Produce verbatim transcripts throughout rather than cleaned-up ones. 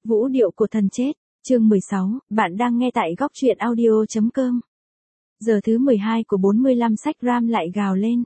Vũ điệu của thần chết, chương mười sáu, bạn đang nghe tại góc truyện audio chấm com. Giờ thứ mười hai của bốn mươi lăm sách Ram lại gào lên.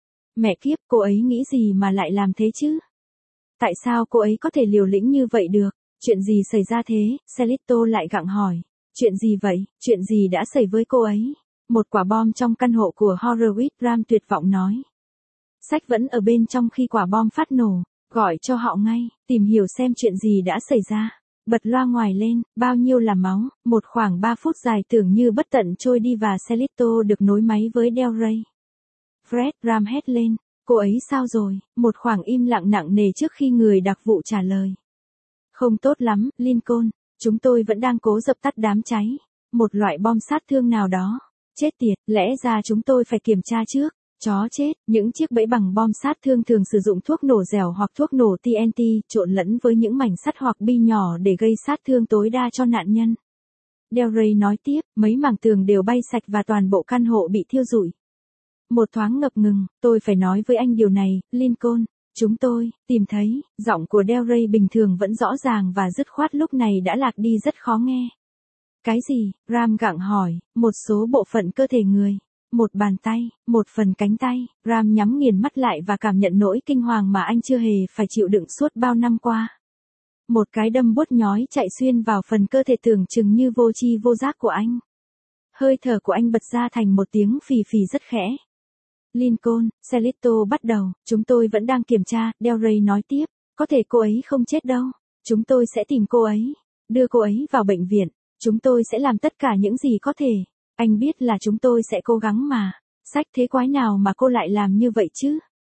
Mẹ kiếp, cô ấy nghĩ gì mà lại làm thế chứ? Tại sao cô ấy có thể liều lĩnh như vậy được? Chuyện gì xảy ra thế? Celito lại gặng hỏi. Chuyện gì vậy? Chuyện gì đã xảy với cô ấy? Một quả bom trong căn hộ của Horowitz, Ram tuyệt vọng nói. Sách vẫn ở bên trong khi quả bom phát nổ. Gọi cho họ ngay, tìm hiểu xem chuyện gì đã xảy ra. Bật loa ngoài lên, bao nhiêu là máu, một khoảng ba phút dài tưởng như bất tận trôi đi và Celito được nối máy với Del Rey. Fred, Ram hét lên, cô ấy sao rồi? Một khoảng im lặng nặng nề trước khi người đặc vụ trả lời. Không tốt lắm, Lincoln, chúng tôi vẫn đang cố dập tắt đám cháy. Một loại bom sát thương nào đó. Chết tiệt, lẽ ra chúng tôi phải kiểm tra trước. Chó chết, những chiếc bẫy bằng bom sát thương thường sử dụng thuốc nổ dẻo hoặc thuốc nổ T N T trộn lẫn với những mảnh sắt hoặc bi nhỏ để gây sát thương tối đa cho nạn nhân. Del Rey nói tiếp, mấy mảng tường đều bay sạch và toàn bộ căn hộ bị thiêu rụi. Một thoáng ngập ngừng, tôi phải nói với anh điều này, Lincoln, chúng tôi, tìm thấy, giọng của Del Rey bình thường vẫn rõ ràng và dứt khoát lúc này đã lạc đi rất khó nghe. Cái gì? Ram gặng hỏi, một số bộ phận cơ thể người. Một bàn tay, một phần cánh tay, Ram nhắm nghiền mắt lại và cảm nhận nỗi kinh hoàng mà anh chưa hề phải chịu đựng suốt bao năm qua. Một cái đâm buốt nhói chạy xuyên vào phần cơ thể tưởng chừng như vô tri vô giác của anh. Hơi thở của anh bật ra thành một tiếng phì phì rất khẽ. Lincoln, Celito bắt đầu, chúng tôi vẫn đang kiểm tra, Del Rey nói tiếp, có thể cô ấy không chết đâu. Chúng tôi sẽ tìm cô ấy, đưa cô ấy vào bệnh viện, chúng tôi sẽ làm tất cả những gì có thể. Anh biết là chúng tôi sẽ cố gắng mà. Sách thế quái nào mà cô lại làm như vậy chứ?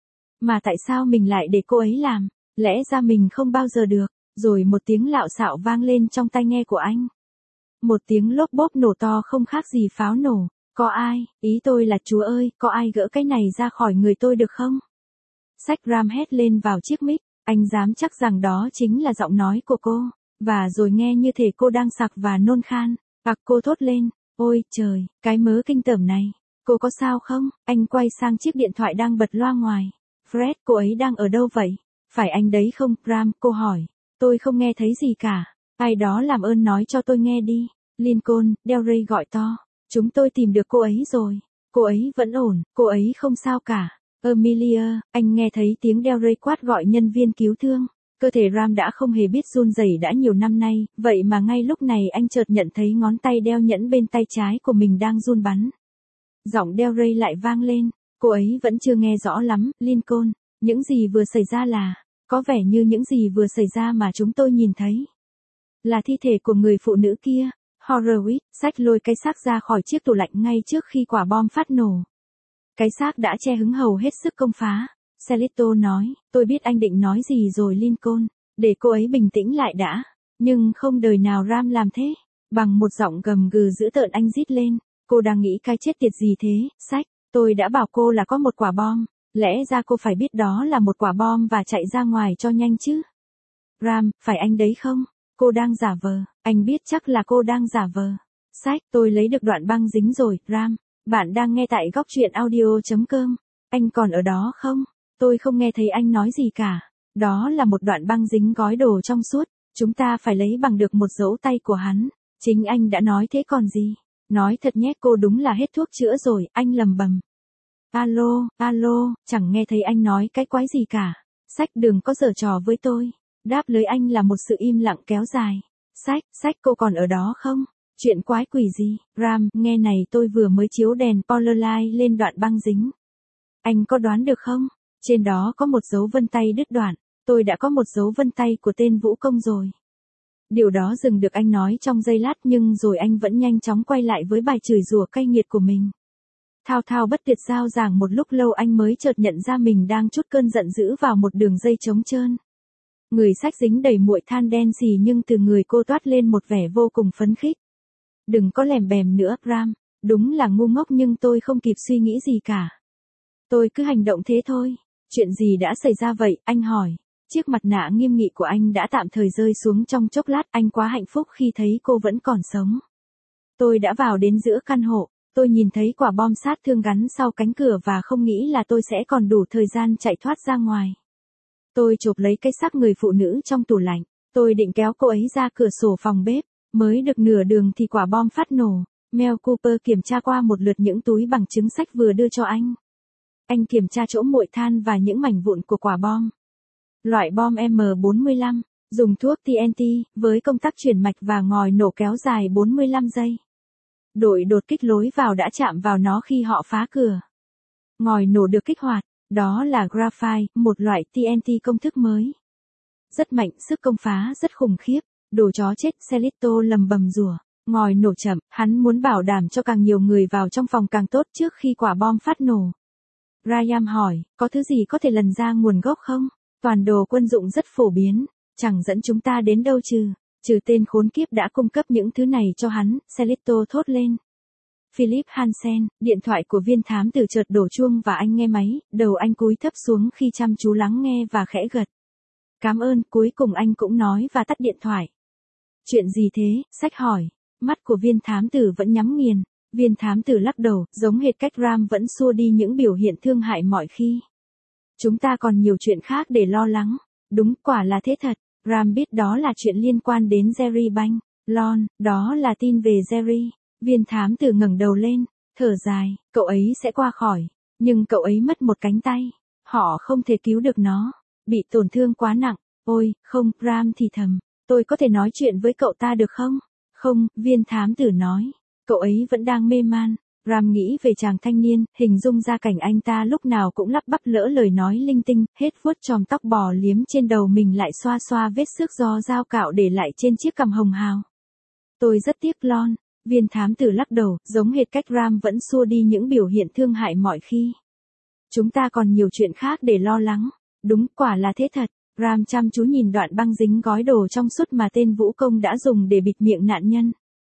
Mà tại sao mình lại để cô ấy làm? Lẽ ra mình không bao giờ được. Rồi một tiếng lạo xạo vang lên trong tai nghe của anh. Một tiếng lốp bốp nổ to không khác gì pháo nổ. Có ai, ý tôi là Chúa ơi, có ai gỡ cái này ra khỏi người tôi được không? Sách Ram hét lên vào chiếc mic. Anh dám chắc rằng đó chính là giọng nói của cô. Và rồi nghe như thể cô đang sặc và nôn khan. Ặc cô thốt lên. Ôi trời, cái mớ kinh tởm này. Cô có sao không? Anh quay sang chiếc điện thoại đang bật loa ngoài. Fred, cô ấy đang ở đâu vậy? Phải anh đấy không? Ram, cô hỏi. Tôi không nghe thấy gì cả. Ai đó làm ơn nói cho tôi nghe đi. Lincoln, Del Rey gọi to. Chúng tôi tìm được cô ấy rồi. Cô ấy vẫn ổn, cô ấy không sao cả. Amelia, anh nghe thấy tiếng Del Rey quát gọi nhân viên cứu thương. Cơ thể Ram đã không hề biết run rẩy đã nhiều năm nay, vậy mà ngay lúc này anh chợt nhận thấy ngón tay đeo nhẫn bên tay trái của mình đang run bắn. Giọng Del Rey lại vang lên, cô ấy vẫn chưa nghe rõ lắm, Lincoln, những gì vừa xảy ra là, có vẻ như những gì vừa xảy ra mà chúng tôi nhìn thấy. Là thi thể của người phụ nữ kia, Horowitz, sách lôi cái xác ra khỏi chiếc tủ lạnh ngay trước khi quả bom phát nổ. Cái xác đã che hứng hầu hết sức công phá. Celito nói, tôi biết anh định nói gì rồi Lincoln, để cô ấy bình tĩnh lại đã. Nhưng không đời nào Ram làm thế. Bằng một giọng gầm gừ dữ tợn anh rít lên, cô đang nghĩ cái chết tiệt gì thế, sách, tôi đã bảo cô là có một quả bom, lẽ ra cô phải biết đó là một quả bom và chạy ra ngoài cho nhanh chứ. Ram, phải anh đấy không? Cô đang giả vờ, anh biết chắc là cô đang giả vờ. Sách, tôi lấy được đoạn băng dính rồi, Ram, bạn đang nghe tại góc truyện audio chấm com, anh còn ở đó không? Tôi không nghe thấy anh nói gì cả. Đó là một đoạn băng dính gói đồ trong suốt. Chúng ta phải lấy bằng được một dấu tay của hắn. Chính anh đã nói thế còn gì. Nói thật nhé, cô đúng là hết thuốc chữa rồi, anh lầm bầm. Alo, alo, chẳng nghe thấy anh nói cái quái gì cả. Sách đừng có giở trò với tôi. Đáp lời anh là một sự im lặng kéo dài. Sách, sách cô còn ở đó không? Chuyện quái quỷ gì? Ram, nghe này tôi vừa mới chiếu đèn Polaroid lên đoạn băng dính. Anh có đoán được không? Trên đó có một dấu vân tay đứt đoạn, tôi đã có một dấu vân tay của tên vũ công rồi. Điều đó dừng được anh nói trong giây lát nhưng rồi anh vẫn nhanh chóng quay lại với bài chửi rủa cay nghiệt của mình. Thao thao bất tuyệt giao giảng một lúc lâu anh mới chợt nhận ra mình đang trút cơn giận dữ vào một đường dây trống trơn. Người sách dính đầy muội than đen xì nhưng từ người cô toát lên một vẻ vô cùng phấn khích. Đừng có lèm bèm nữa, Ram, đúng là ngu ngốc nhưng tôi không kịp suy nghĩ gì cả. Tôi cứ hành động thế thôi. Chuyện gì đã xảy ra vậy, anh hỏi. Chiếc mặt nạ nghiêm nghị của anh đã tạm thời rơi xuống trong chốc lát, anh quá hạnh phúc khi thấy cô vẫn còn sống. Tôi đã vào đến giữa căn hộ, tôi nhìn thấy quả bom sát thương gắn sau cánh cửa và không nghĩ là tôi sẽ còn đủ thời gian chạy thoát ra ngoài. Tôi chộp lấy cái xác người phụ nữ trong tủ lạnh. Tôi định kéo cô ấy ra cửa sổ phòng bếp, mới được nửa đường thì quả bom phát nổ. Mel Cooper kiểm tra qua một lượt những túi bằng chứng sách vừa đưa cho anh. Anh kiểm tra chỗ muội than và những mảnh vụn của quả bom. Loại bom M bốn mươi lăm, dùng thuốc T N T, với công tắc chuyển mạch và ngòi nổ kéo dài bốn mươi lăm giây. Đội đột kích lối vào đã chạm vào nó khi họ phá cửa. Ngòi nổ được kích hoạt, đó là graphite, một loại T N T công thức mới. Rất mạnh, sức công phá rất khủng khiếp. Đồ chó chết, Celito lầm bầm rủa. Ngòi nổ chậm, hắn muốn bảo đảm cho càng nhiều người vào trong phòng càng tốt trước khi quả bom phát nổ. Graham hỏi, có thứ gì có thể lần ra nguồn gốc không? Toàn đồ quân dụng rất phổ biến, chẳng dẫn chúng ta đến đâu trừ, trừ tên khốn kiếp đã cung cấp những thứ này cho hắn, Celito thốt lên. Philip Hansen, điện thoại của viên thám tử chợt đổ chuông và anh nghe máy, đầu anh cúi thấp xuống khi chăm chú lắng nghe và khẽ gật. Cảm ơn, cuối cùng anh cũng nói và tắt điện thoại. Chuyện gì thế, sách hỏi, mắt của viên thám tử vẫn nhắm nghiền, viên thám tử lắc đầu, giống hệt cách Ram vẫn xua đi những biểu hiện thương hại mọi khi. Chúng ta còn nhiều chuyện khác để lo lắng, đúng, quả là thế thật, Ram biết đó là chuyện liên quan đến Jerry Bank, Lon, đó là tin về Jerry, viên thám tử ngẩng đầu lên, thở dài, cậu ấy sẽ qua khỏi, nhưng cậu ấy mất một cánh tay, họ không thể cứu được nó, bị tổn thương quá nặng, ôi, không, Ram thì thầm. Tôi có thể nói chuyện với cậu ta được không? Không, viên thám tử nói. Cậu ấy vẫn đang mê man. Ram nghĩ về chàng thanh niên, hình dung ra cảnh anh ta lúc nào cũng lắp bắp lỡ lời nói linh tinh, hết vuốt chòm tóc bò liếm trên đầu mình lại xoa xoa vết xước do dao cạo để lại trên chiếc cằm hồng hào. Tôi rất tiếc Lon. Viên thám tử lắc đầu, giống hệt cách Ram vẫn xua đi những biểu hiện thương hại mọi khi. Chúng ta còn nhiều chuyện khác để lo lắng. Đúng, quả là thế thật. Ram chăm chú nhìn đoạn băng dính gói đồ trong suốt mà tên vũ công đã dùng để bịt miệng nạn nhân.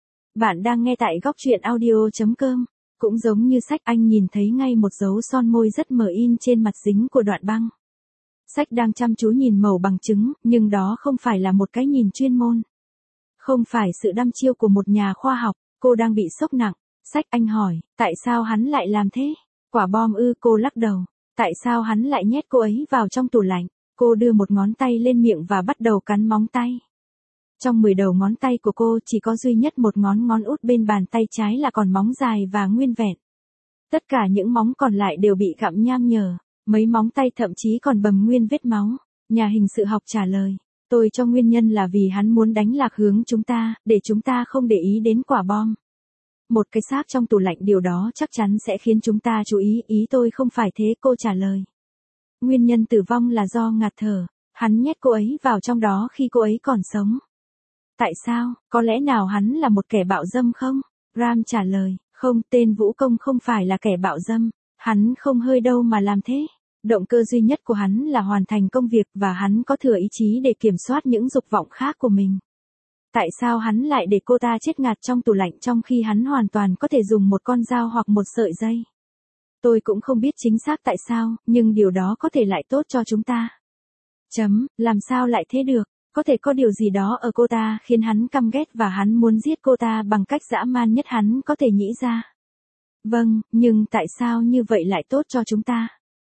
Bạn đang nghe tại góc truyện audio chấm com. Cũng giống như sách, anh nhìn thấy ngay một dấu son môi rất mờ in trên mặt dính của đoạn băng. Sách đang chăm chú nhìn mẩu bằng chứng, nhưng đó không phải là một cái nhìn chuyên môn. Không phải sự đăm chiêu của một nhà khoa học, cô đang bị sốc nặng. Sách, anh hỏi, tại sao hắn lại làm thế? Quả bom ư? Cô lắc đầu. Tại sao hắn lại nhét cô ấy vào trong tủ lạnh? Cô đưa một ngón tay lên miệng và bắt đầu cắn móng tay. Trong mười đầu ngón tay của cô chỉ có duy nhất một ngón ngón út bên bàn tay trái là còn móng dài và nguyên vẹn. Tất cả những móng còn lại đều bị gặm nham nhở, mấy móng tay thậm chí còn bầm nguyên vết máu. Nhà hình sự học trả lời, tôi cho nguyên nhân là vì hắn muốn đánh lạc hướng chúng ta, để chúng ta không để ý đến quả bom. Một cái xác trong tủ lạnh, điều đó chắc chắn sẽ khiến chúng ta chú ý, ý tôi không phải thế, cô trả lời. Nguyên nhân tử vong là do ngạt thở, hắn nhét cô ấy vào trong đó khi cô ấy còn sống. Tại sao, có lẽ nào hắn là một kẻ bạo dâm không? Ram trả lời, không, tên vũ công không phải là kẻ bạo dâm, hắn không hơi đâu mà làm thế. Động cơ duy nhất của hắn là hoàn thành công việc và hắn có thừa ý chí để kiểm soát những dục vọng khác của mình. Tại sao hắn lại để cô ta chết ngạt trong tủ lạnh trong khi hắn hoàn toàn có thể dùng một con dao hoặc một sợi dây? Tôi cũng không biết chính xác tại sao, nhưng điều đó có thể lại tốt cho chúng ta. Chấm, làm sao lại thế được? Có thể có điều gì đó ở cô ta khiến hắn căm ghét và hắn muốn giết cô ta bằng cách dã man nhất hắn có thể nghĩ ra. Vâng, nhưng tại sao như vậy lại tốt cho chúng ta?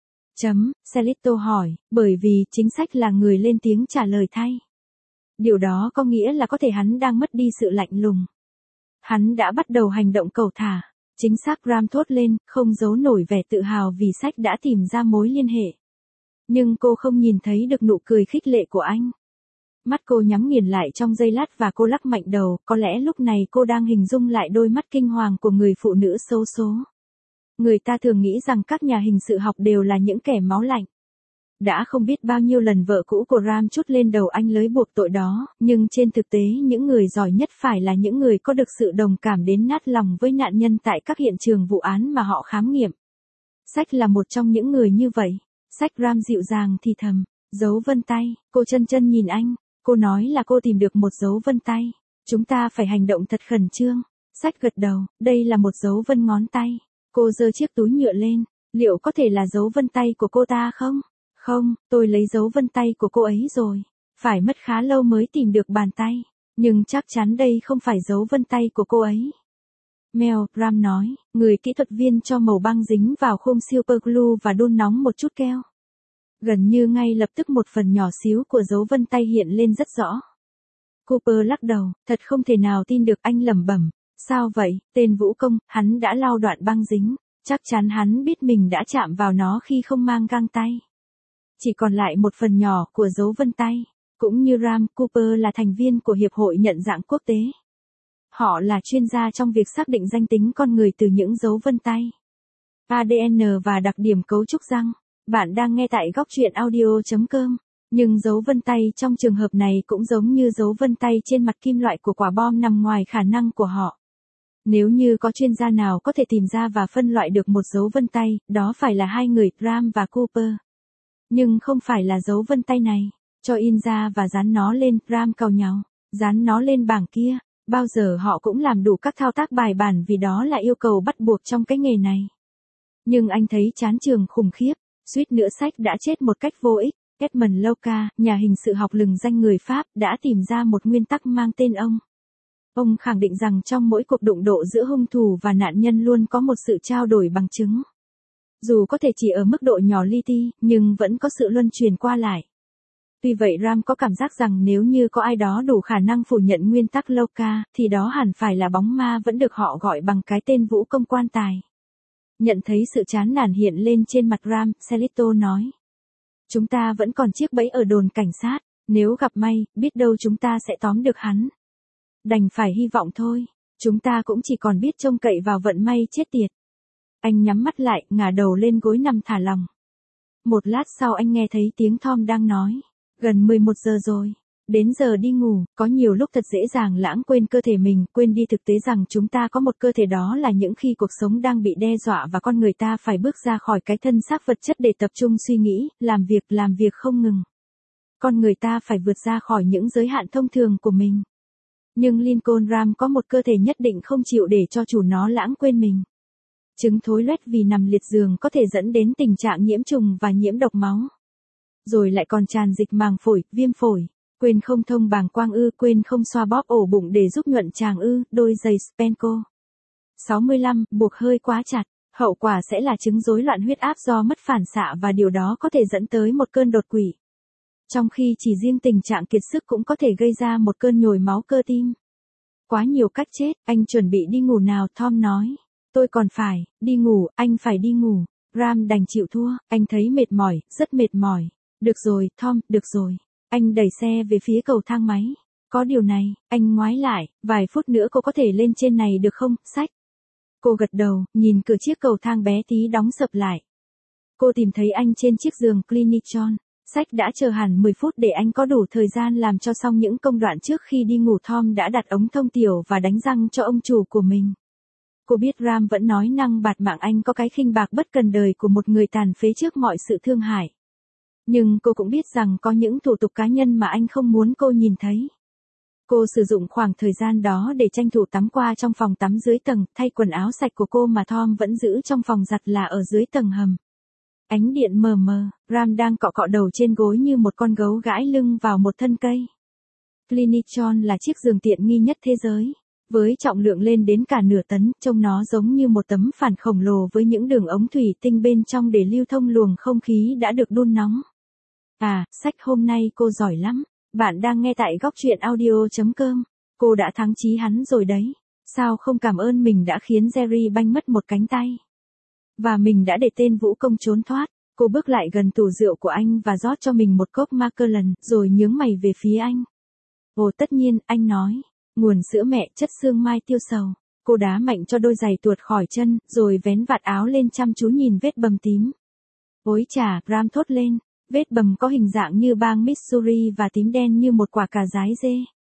Chấm, Celito hỏi, bởi vì chính sách là người lên tiếng trả lời thay. Điều đó có nghĩa là có thể hắn đang mất đi sự lạnh lùng. Hắn đã bắt đầu hành động cầu thả. Chính xác, Ram thốt lên, không giấu nổi vẻ tự hào vì sách đã tìm ra mối liên hệ. Nhưng cô không nhìn thấy được nụ cười khích lệ của anh. Mắt cô nhắm nghiền lại trong giây lát và cô lắc mạnh đầu, có lẽ lúc này cô đang hình dung lại đôi mắt kinh hoàng của người phụ nữ xấu số. Người ta thường nghĩ rằng các nhà hình sự học đều là những kẻ máu lạnh. Đã không biết bao nhiêu lần vợ cũ của Ram trút lên đầu anh lưới buộc tội đó, nhưng trên thực tế những người giỏi nhất phải là những người có được sự đồng cảm đến nát lòng với nạn nhân tại các hiện trường vụ án mà họ khám nghiệm. Sách là một trong những người như vậy. Sách, Ram dịu dàng thì thầm, dấu vân tay, cô chân chân nhìn anh, cô nói là cô tìm được một dấu vân tay. Chúng ta phải hành động thật khẩn trương. Sách gật đầu, đây là một dấu vân ngón tay. Cô giơ chiếc túi nhựa lên, liệu có thể là dấu vân tay của cô ta không? Không, tôi lấy dấu vân tay của cô ấy rồi. Phải mất khá lâu mới tìm được bàn tay. Nhưng chắc chắn đây không phải dấu vân tay của cô ấy. Mel, Ram nói, người kỹ thuật viên cho màu băng dính vào khung superglue và đun nóng một chút keo. Gần như ngay lập tức một phần nhỏ xíu của dấu vân tay hiện lên rất rõ. Cooper lắc đầu, thật không thể nào tin được, anh lẩm bẩm. Sao vậy, tên vũ công, hắn đã lau đoạn băng dính, chắc chắn hắn biết mình đã chạm vào nó khi không mang găng tay. Chỉ còn lại một phần nhỏ của dấu vân tay. Cũng như Ram, Cooper là thành viên của Hiệp hội Nhận dạng Quốc tế. Họ là chuyên gia trong việc xác định danh tính con người từ những dấu vân tay, a đê en và đặc điểm cấu trúc răng. Bạn đang nghe tại góc truyện audio chấm com. Nhưng dấu vân tay trong trường hợp này cũng giống như dấu vân tay trên mặt kim loại của quả bom nằm ngoài khả năng của họ. Nếu như có chuyên gia nào có thể tìm ra và phân loại được một dấu vân tay, đó phải là hai người, Ram và Cooper. Nhưng không phải là dấu vân tay này. Cho in ra và dán nó lên, Ram cau nhàu. Dán nó lên bảng kia. Bao giờ họ cũng làm đủ các thao tác bài bản vì đó là yêu cầu bắt buộc trong cái nghề này. Nhưng anh thấy chán trường khủng khiếp. Suýt nữa sách đã chết một cách vô ích. Edmond Louca, nhà hình sự học lừng danh người Pháp, đã tìm ra một nguyên tắc mang tên ông. Ông khẳng định rằng trong mỗi cuộc đụng độ giữa hung thủ và nạn nhân luôn có một sự trao đổi bằng chứng. Dù có thể chỉ ở mức độ nhỏ li ti, nhưng vẫn có sự luân truyền qua lại. Tuy vậy Ram có cảm giác rằng nếu như có ai đó đủ khả năng phủ nhận nguyên tắc Louca, thì đó hẳn phải là bóng ma vẫn được họ gọi bằng cái tên vũ công quan tài. Nhận thấy sự chán nản hiện lên trên mặt Ram, Celito nói. Chúng ta vẫn còn chiếc bẫy ở đồn cảnh sát, nếu gặp may, biết đâu chúng ta sẽ tóm được hắn. Đành phải hy vọng thôi, chúng ta cũng chỉ còn biết trông cậy vào vận may chết tiệt. Anh nhắm mắt lại, ngả đầu lên gối nằm thả lỏng. Một lát sau anh nghe thấy tiếng Tom đang nói. Gần mười một giờ rồi. Đến giờ đi ngủ, có nhiều lúc thật dễ dàng lãng quên cơ thể mình, quên đi thực tế rằng chúng ta có một cơ thể, đó là những khi cuộc sống đang bị đe dọa và con người ta phải bước ra khỏi cái thân xác vật chất để tập trung suy nghĩ, làm việc, làm việc không ngừng. Con người ta phải vượt ra khỏi những giới hạn thông thường của mình. Nhưng Lincoln Ram có một cơ thể nhất định không chịu để cho chủ nó lãng quên mình. Trứng thối loét vì nằm liệt giường có thể dẫn đến tình trạng nhiễm trùng và nhiễm độc máu. Rồi lại còn tràn dịch màng phổi, viêm phổi. Quên không thông bàng quang ư, quên không xoa bóp ổ bụng để giúp nhuận tràng ư, đôi giày Spenco. sáu mươi lăm, buộc hơi quá chặt, hậu quả sẽ là chứng rối loạn huyết áp do mất phản xạ và điều đó có thể dẫn tới một cơn đột quỵ. Trong khi chỉ riêng tình trạng kiệt sức cũng có thể gây ra một cơn nhồi máu cơ tim. Quá nhiều cách chết, anh chuẩn bị đi ngủ nào, Tom nói. Tôi còn phải, đi ngủ, anh phải đi ngủ. Ram đành chịu thua, anh thấy mệt mỏi, rất mệt mỏi. Được rồi, Tom, được rồi. Anh đẩy xe về phía cầu thang máy. Có điều này, anh ngoái lại, vài phút nữa cô có thể lên trên này được không, sách? Cô gật đầu, nhìn cửa chiếc cầu thang bé tí đóng sập lại. Cô tìm thấy anh trên chiếc giường Clinichon. Sách đã chờ hẳn mười phút để anh có đủ thời gian làm cho xong những công đoạn trước khi đi ngủ. Tom đã đặt ống thông tiểu và đánh răng cho ông chủ của mình. Cô biết Ram vẫn nói năng bạt mạng anh có cái khinh bạc bất cần đời của một người tàn phế trước mọi sự thương hại. Nhưng cô cũng biết rằng có những thủ tục cá nhân mà anh không muốn cô nhìn thấy. Cô sử dụng khoảng thời gian đó để tranh thủ tắm qua trong phòng tắm dưới tầng, thay quần áo sạch của cô mà Tom vẫn giữ trong phòng giặt là ở dưới tầng hầm. Ánh điện mờ mờ, Ram đang cọ cọ đầu trên gối như một con gấu gãi lưng vào một thân cây. Clinichon là chiếc giường tiện nghi nhất thế giới. Với trọng lượng lên đến cả nửa tấn, trông nó giống như một tấm phản khổng lồ với những đường ống thủy tinh bên trong để lưu thông luồng không khí đã được đun nóng. À, sách hôm nay cô giỏi lắm. Bạn đang nghe tại góc truyện audio chấm com. Cô đã thắng chí hắn rồi đấy. Sao không cảm ơn mình đã khiến Jerry banh mất một cánh tay. Và mình đã để tên vũ công trốn thoát. Cô bước lại gần tủ rượu của anh và rót cho mình một cốc Macallan, rồi nhướng mày về phía anh. Ồ tất nhiên, anh nói. Nguồn sữa mẹ, chất xương mai tiêu sầu. Cô đá mạnh cho đôi giày tuột khỏi chân, rồi vén vạt áo lên chăm chú nhìn vết bầm tím. Ôi chà, Ram thốt lên. Vết bầm có hình dạng như bang Missouri và tím đen như một quả cà rái dê.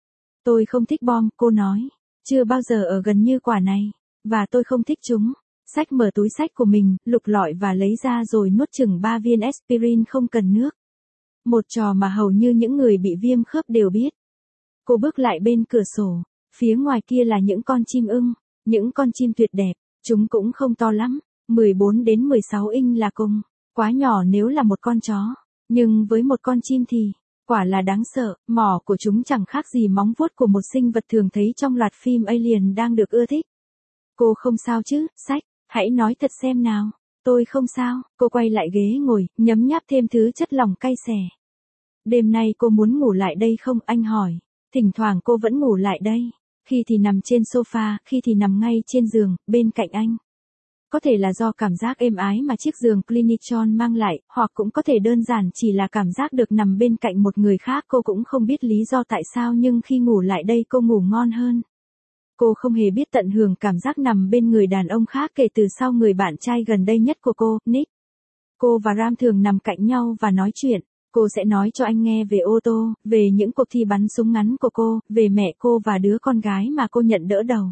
Tôi không thích bom, cô nói. Chưa bao giờ ở gần như quả này. Và tôi không thích chúng. Sách mở túi sách của mình, lục lọi và lấy ra rồi nuốt chừng ba viên aspirin không cần nước. Một trò mà hầu như những người bị viêm khớp đều biết. Cô bước lại bên cửa sổ. Phía ngoài kia là những con chim ưng. Những con chim tuyệt đẹp. Chúng cũng không to lắm. mười bốn đến mười sáu inch là cùng. Quá nhỏ nếu là một con chó. Nhưng với một con chim thì, quả là đáng sợ. Mỏ của chúng chẳng khác gì móng vuốt của một sinh vật thường thấy trong loạt phim Alien đang được ưa thích. Cô không sao chứ, sách. Hãy nói thật xem nào. Tôi không sao. Cô quay lại ghế ngồi, nhấm nháp thêm thứ chất lỏng cay xè. Đêm nay cô muốn ngủ lại đây không, anh hỏi. Thỉnh thoảng cô vẫn ngủ lại đây. Khi thì nằm trên sofa, khi thì nằm ngay trên giường, bên cạnh anh. Có thể là do cảm giác êm ái mà chiếc giường Clinichon mang lại, hoặc cũng có thể đơn giản chỉ là cảm giác được nằm bên cạnh một người khác. Cô cũng không biết lý do tại sao nhưng khi ngủ lại đây cô ngủ ngon hơn. Cô không hề biết tận hưởng cảm giác nằm bên người đàn ông khác kể từ sau người bạn trai gần đây nhất của cô, Nick. Cô và Ram thường nằm cạnh nhau và nói chuyện. Cô sẽ nói cho anh nghe về ô tô, về những cuộc thi bắn súng ngắn của cô, về mẹ cô và đứa con gái mà cô nhận đỡ đầu.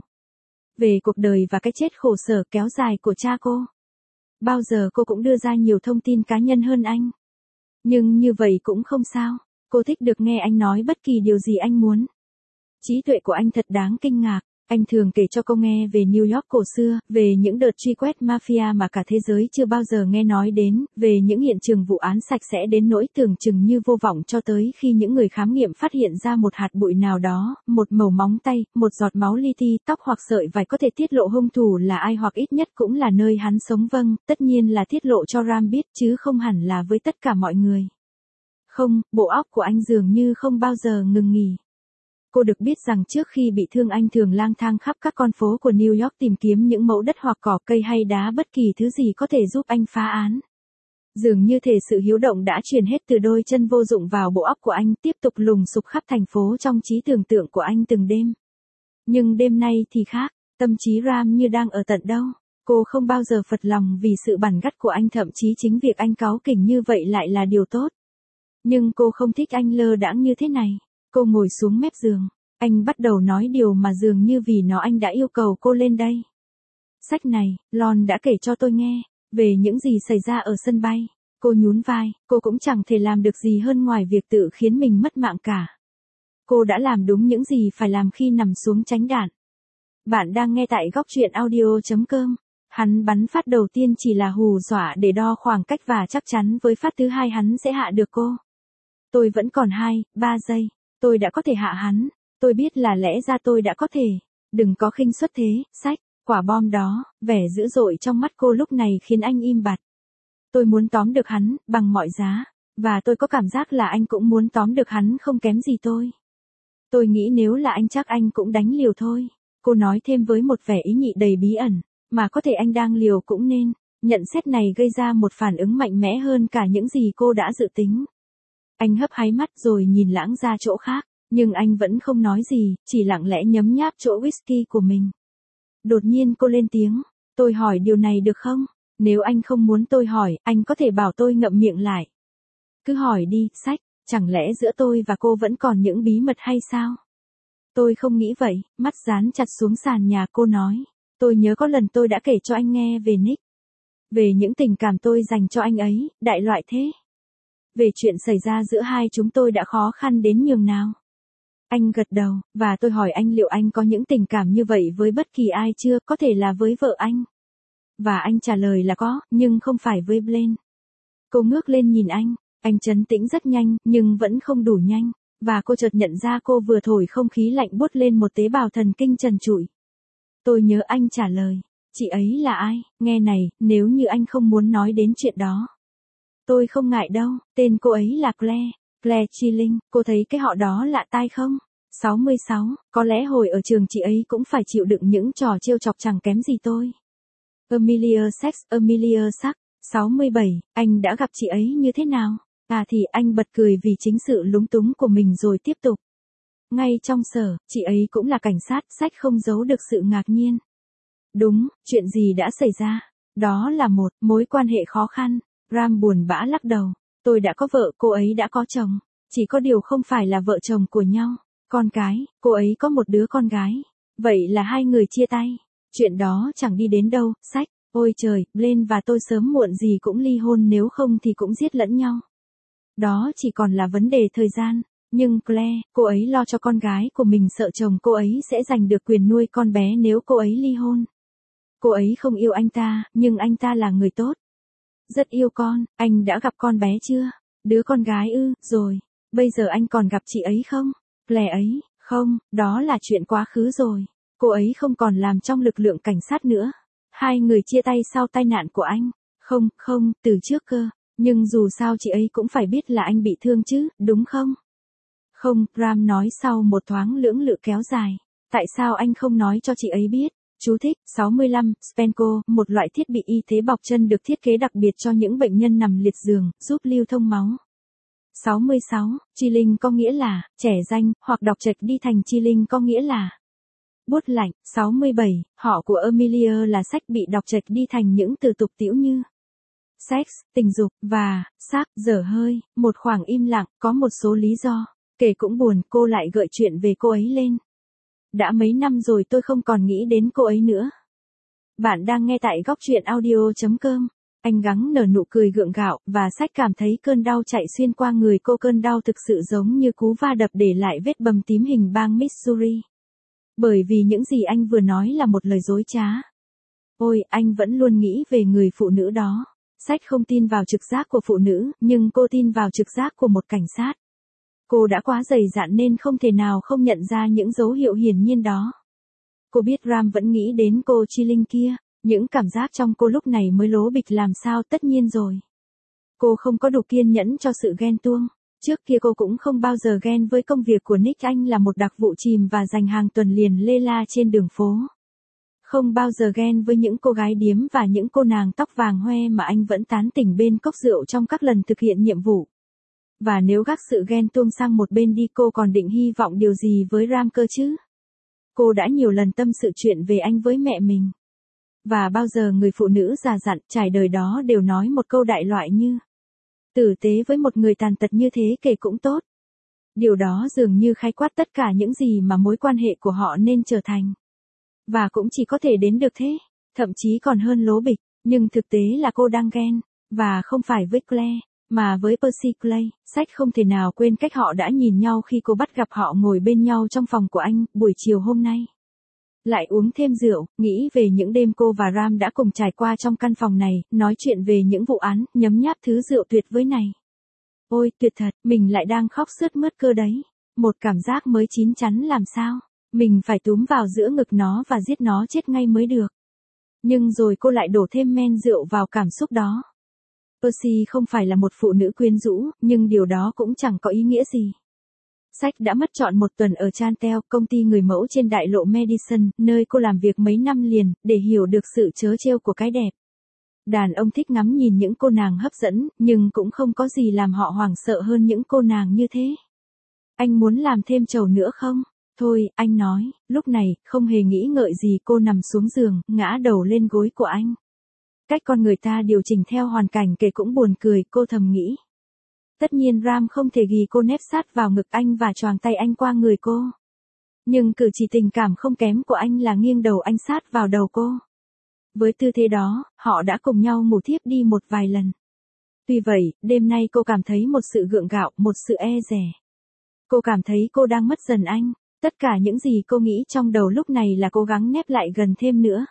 Về cuộc đời và cái chết khổ sở kéo dài của cha cô. Bao giờ cô cũng đưa ra nhiều thông tin cá nhân hơn anh. Nhưng như vậy cũng không sao. Cô thích được nghe anh nói bất kỳ điều gì anh muốn. Trí tuệ của anh thật đáng kinh ngạc. Anh thường kể cho cô nghe về New York cổ xưa, về những đợt truy quét mafia mà cả thế giới chưa bao giờ nghe nói đến, về những hiện trường vụ án sạch sẽ đến nỗi tưởng chừng như vô vọng cho tới khi những người khám nghiệm phát hiện ra một hạt bụi nào đó, một mẩu móng tay, một giọt máu li ti, tóc hoặc sợi vải có thể tiết lộ hung thủ là ai hoặc ít nhất cũng là nơi hắn sống. Vâng, tất nhiên là tiết lộ cho Ram biết chứ không hẳn là với tất cả mọi người. Không, bộ óc của anh dường như không bao giờ ngừng nghỉ. Cô được biết rằng trước khi bị thương anh thường lang thang khắp các con phố của New York tìm kiếm những mẫu đất hoặc cỏ cây hay đá bất kỳ thứ gì có thể giúp anh phá án. Dường như thể sự hiếu động đã truyền hết từ đôi chân vô dụng vào bộ óc của anh tiếp tục lùng sục khắp thành phố trong trí tưởng tượng của anh từng đêm. Nhưng đêm nay thì khác, tâm trí Ram như đang ở tận đâu. Cô không bao giờ phật lòng vì sự bằn gắt của anh, thậm chí chính việc anh cáu kỉnh như vậy lại là điều tốt. Nhưng cô không thích anh lơ đãng như thế này. Cô ngồi xuống mép giường. Anh bắt đầu nói điều mà dường như vì nó anh đã yêu cầu cô lên đây. Sách này, Lon đã kể cho tôi nghe, về những gì xảy ra ở sân bay. Cô nhún vai, cô cũng chẳng thể làm được gì hơn ngoài việc tự khiến mình mất mạng cả. Cô đã làm đúng những gì phải làm khi nằm xuống tránh đạn. Bạn đang nghe tại góc truyện audio chấm com. Hắn bắn phát đầu tiên chỉ là hù dọa để đo khoảng cách và chắc chắn với phát thứ hai hắn sẽ hạ được cô. Tôi vẫn còn hai, ba giây. Tôi đã có thể hạ hắn. Tôi biết là lẽ ra tôi đã có thể. Đừng có khinh suất thế, sách. Quả bom đó, vẻ dữ dội trong mắt cô lúc này khiến anh im bặt. Tôi muốn tóm được hắn, bằng mọi giá. Và tôi có cảm giác là anh cũng muốn tóm được hắn không kém gì tôi. Tôi nghĩ nếu là anh chắc anh cũng đánh liều thôi. Cô nói thêm với một vẻ ý nhị đầy bí ẩn. Mà có thể anh đang liều cũng nên. Nhận xét này gây ra một phản ứng mạnh mẽ hơn cả những gì cô đã dự tính. Anh hấp háy mắt rồi nhìn lãng ra chỗ khác, nhưng anh vẫn không nói gì, chỉ lặng lẽ nhấm nháp chỗ whisky của mình. Đột nhiên cô lên tiếng, tôi hỏi điều này được không? Nếu anh không muốn tôi hỏi, anh có thể bảo tôi ngậm miệng lại. Cứ hỏi đi, sách, chẳng lẽ giữa tôi và cô vẫn còn những bí mật hay sao? Tôi không nghĩ vậy, mắt dán chặt xuống sàn nhà cô nói. Tôi nhớ có lần tôi đã kể cho anh nghe về Nick. Về những tình cảm tôi dành cho anh ấy, đại loại thế. Về chuyện xảy ra giữa hai chúng tôi đã khó khăn đến nhường nào. Anh gật đầu, và tôi hỏi anh liệu anh có những tình cảm như vậy với bất kỳ ai chưa, có thể là với vợ anh. Và anh trả lời là có, nhưng không phải với Blaine. Cô ngước lên nhìn anh, anh trấn tĩnh rất nhanh, nhưng vẫn không đủ nhanh. Và cô chợt nhận ra cô vừa thổi không khí lạnh buốt lên một tế bào thần kinh trần trụi. Tôi nhớ anh trả lời, chị ấy là ai, nghe này, nếu như anh không muốn nói đến chuyện đó. Tôi không ngại đâu, tên cô ấy là Claire, Claire Chilling, cô thấy cái họ đó lạ tai không? sáu mươi sáu, có lẽ hồi ở trường chị ấy cũng phải chịu đựng những trò trêu chọc chẳng kém gì tôi. Amelia Sex, Amelia Sack, sáu mươi bảy, anh đã gặp chị ấy như thế nào? À thì anh bật cười vì chính sự lúng túng của mình rồi tiếp tục. Ngay trong sở, chị ấy cũng là cảnh sát, sách không giấu được sự ngạc nhiên. Đúng, chuyện gì đã xảy ra? Đó là một mối quan hệ khó khăn. Ram buồn bã lắc đầu. Tôi đã có vợ, cô ấy đã có chồng. Chỉ có điều không phải là vợ chồng của nhau. Con cái, cô ấy có một đứa con gái. Vậy là hai người chia tay. Chuyện đó chẳng đi đến đâu, sách. Ôi trời, Blaine và tôi sớm muộn gì cũng ly hôn, nếu không thì cũng giết lẫn nhau. Đó chỉ còn là vấn đề thời gian. Nhưng Claire, cô ấy lo cho con gái của mình, sợ chồng cô ấy sẽ giành được quyền nuôi con bé nếu cô ấy ly hôn. Cô ấy không yêu anh ta, nhưng anh ta là người tốt. Rất yêu con, anh đã gặp con bé chưa? Đứa con gái ư, rồi. Bây giờ anh còn gặp chị ấy không? Claire ấy, không, đó là chuyện quá khứ rồi. Cô ấy không còn làm trong lực lượng cảnh sát nữa. Hai người chia tay sau tai nạn của anh. Không, không, từ trước cơ. Nhưng dù sao chị ấy cũng phải biết là anh bị thương chứ, đúng không? Không, Ram nói sau một thoáng lưỡng lự kéo dài. Tại sao anh không nói cho chị ấy biết? Chú thích, sáu mươi lăm, Spenco, một loại thiết bị y tế bọc chân được thiết kế đặc biệt cho những bệnh nhân nằm liệt giường, giúp lưu thông máu. sáu mươi sáu, Chilling có nghĩa là, trẻ danh, hoặc đọc trạch đi thành Chilling có nghĩa là bút lạnh. sáu mươi bảy, họ của Amelia là sách bị đọc trạch đi thành những từ tục tĩu như sex, tình dục, và, xác, dở hơi, một khoảng im lặng, có một số lý do. Kể cũng buồn, cô lại gợi chuyện về cô ấy lên. Đã mấy năm rồi tôi không còn nghĩ đến cô ấy nữa. Bạn đang nghe tại góc truyện audio.com. Anh gắng nở nụ cười gượng gạo, và sách cảm thấy cơn đau chạy xuyên qua người cô. Cơn đau thực sự giống như cú va đập để lại vết bầm tím hình bang Missouri. Bởi vì những gì anh vừa nói là một lời dối trá. Ôi, anh vẫn luôn nghĩ về người phụ nữ đó. Sách không tin vào trực giác của phụ nữ, nhưng cô tin vào trực giác của một cảnh sát. Cô đã quá dày dạn nên không thể nào không nhận ra những dấu hiệu hiển nhiên đó. Cô biết Ram vẫn nghĩ đến cô Chilling kia, những cảm giác trong cô lúc này mới lố bịch làm sao tất nhiên rồi. Cô không có đủ kiên nhẫn cho sự ghen tuông. Trước kia cô cũng không bao giờ ghen với công việc của Nick, anh là một đặc vụ chìm và dành hàng tuần liền lê la trên đường phố. Không bao giờ ghen với những cô gái điếm và những cô nàng tóc vàng hoe mà anh vẫn tán tỉnh bên cốc rượu trong các lần thực hiện nhiệm vụ. Và nếu gác sự ghen tuông sang một bên đi, cô còn định hy vọng điều gì với Ram cơ chứ? Cô đã nhiều lần tâm sự chuyện về anh với mẹ mình. Và bao giờ người phụ nữ già dặn trải đời đó đều nói một câu đại loại như: tử tế với một người tàn tật như thế kể cũng tốt. Điều đó dường như khái quát tất cả những gì mà mối quan hệ của họ nên trở thành. Và cũng chỉ có thể đến được thế, thậm chí còn hơn lố bịch, nhưng thực tế là cô đang ghen, và không phải với Claire, mà với Percy Clay. Sách không thể nào quên cách họ đã nhìn nhau khi cô bắt gặp họ ngồi bên nhau trong phòng của anh, buổi chiều hôm nay. Lại uống thêm rượu, nghĩ về những đêm cô và Ram đã cùng trải qua trong căn phòng này, nói chuyện về những vụ án, nhấm nháp thứ rượu tuyệt vời này. Ôi, tuyệt thật, mình lại đang khóc sướt mướt cơ đấy. Một cảm giác mới chín chắn làm sao. Mình phải túm vào giữa ngực nó và giết nó chết ngay mới được. Nhưng rồi cô lại đổ thêm men rượu vào cảm xúc đó. Percy không phải là một phụ nữ quyến rũ, nhưng điều đó cũng chẳng có ý nghĩa gì. Sách đã mất trọn một tuần ở Chantel, công ty người mẫu trên đại lộ Madison, nơi cô làm việc mấy năm liền, để hiểu được sự trớ trêu của cái đẹp. Đàn ông thích ngắm nhìn những cô nàng hấp dẫn, nhưng cũng không có gì làm họ hoảng sợ hơn những cô nàng như thế. Anh muốn làm thêm chầu nữa không? Thôi, anh nói, lúc này, không hề nghĩ ngợi gì cô nằm xuống giường, ngã đầu lên gối của anh. Cách con người ta điều chỉnh theo hoàn cảnh kể cũng buồn cười, cô thầm nghĩ. Tất nhiên Ram không thể ghi cô nép sát vào ngực anh và choàng tay anh qua người cô. Nhưng cử chỉ tình cảm không kém của anh là nghiêng đầu anh sát vào đầu cô. Với tư thế đó, họ đã cùng nhau ngủ thiếp đi một vài lần. Tuy vậy, đêm nay cô cảm thấy một sự gượng gạo, một sự e dè. Cô cảm thấy cô đang mất dần anh. Tất cả những gì cô nghĩ trong đầu lúc này là cố gắng nép lại gần thêm nữa.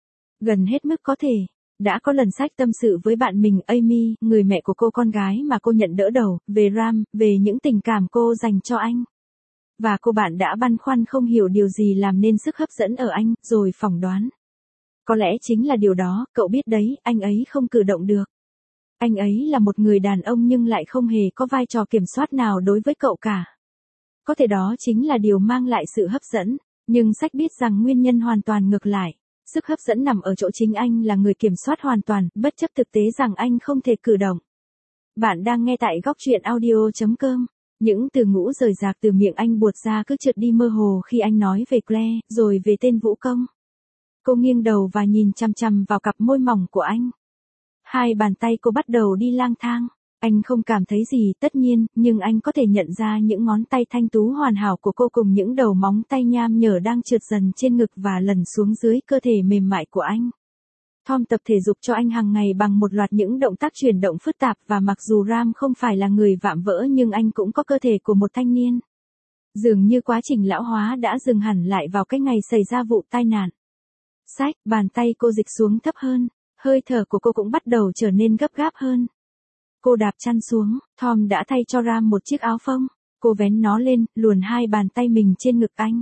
Gần hết mức có thể. Đã có lần sách tâm sự với bạn mình Amy, người mẹ của cô con gái mà cô nhận đỡ đầu, về Ram, về những tình cảm cô dành cho anh. Và cô bạn đã băn khoăn không hiểu điều gì làm nên sức hấp dẫn ở anh, rồi phỏng đoán. Có lẽ chính là điều đó, cậu biết đấy, anh ấy không cử động được. Anh ấy là một người đàn ông nhưng lại không hề có vai trò kiểm soát nào đối với cậu cả. Có thể đó chính là điều mang lại sự hấp dẫn, nhưng sách biết rằng nguyên nhân hoàn toàn ngược lại. Sức hấp dẫn nằm ở chỗ chính anh là người kiểm soát hoàn toàn, bất chấp thực tế rằng anh không thể cử động. Bạn đang nghe tại góc truyện audio.com. Những từ ngữ rời rạc từ miệng anh buột ra cứ trượt đi mơ hồ khi anh nói về Claire, rồi về tên vũ công. Cô nghiêng đầu và nhìn chằm chằm vào cặp môi mỏng của anh. Hai bàn tay cô bắt đầu đi lang thang. Anh không cảm thấy gì tất nhiên, nhưng anh có thể nhận ra những ngón tay thanh tú hoàn hảo của cô cùng những đầu móng tay nham nhở đang trượt dần trên ngực và lần xuống dưới cơ thể mềm mại của anh. Tom tập thể dục cho anh hàng ngày bằng một loạt những động tác chuyển động phức tạp và mặc dù Ram không phải là người vạm vỡ nhưng anh cũng có cơ thể của một thanh niên. Dường như quá trình lão hóa đã dừng hẳn lại vào cái ngày xảy ra vụ tai nạn. Sách, bàn tay cô dịch xuống thấp hơn, hơi thở của cô cũng bắt đầu trở nên gấp gáp hơn. Cô đạp chăn xuống, Tom đã thay cho Ram một chiếc áo phông. Cô vén nó lên, luồn hai bàn tay mình trên ngực anh.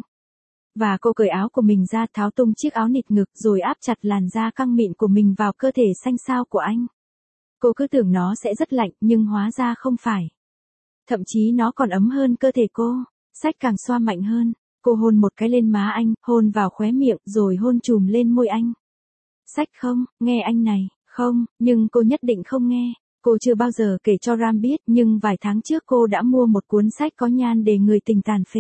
Và cô cởi áo của mình ra, tháo tung chiếc áo nịt ngực rồi áp chặt làn da căng mịn của mình vào cơ thể xanh xao của anh. Cô cứ tưởng nó sẽ rất lạnh, nhưng hóa ra không phải. Thậm chí nó còn ấm hơn cơ thể cô. Sách càng xoa mạnh hơn. Cô hôn một cái lên má anh, hôn vào khóe miệng, rồi hôn chùm lên môi anh. Sách không, nghe anh này, không, nhưng cô nhất định không nghe. Cô chưa bao giờ kể cho Ram biết, nhưng vài tháng trước cô đã mua một cuốn sách có nhan đề Người tình tàn phế.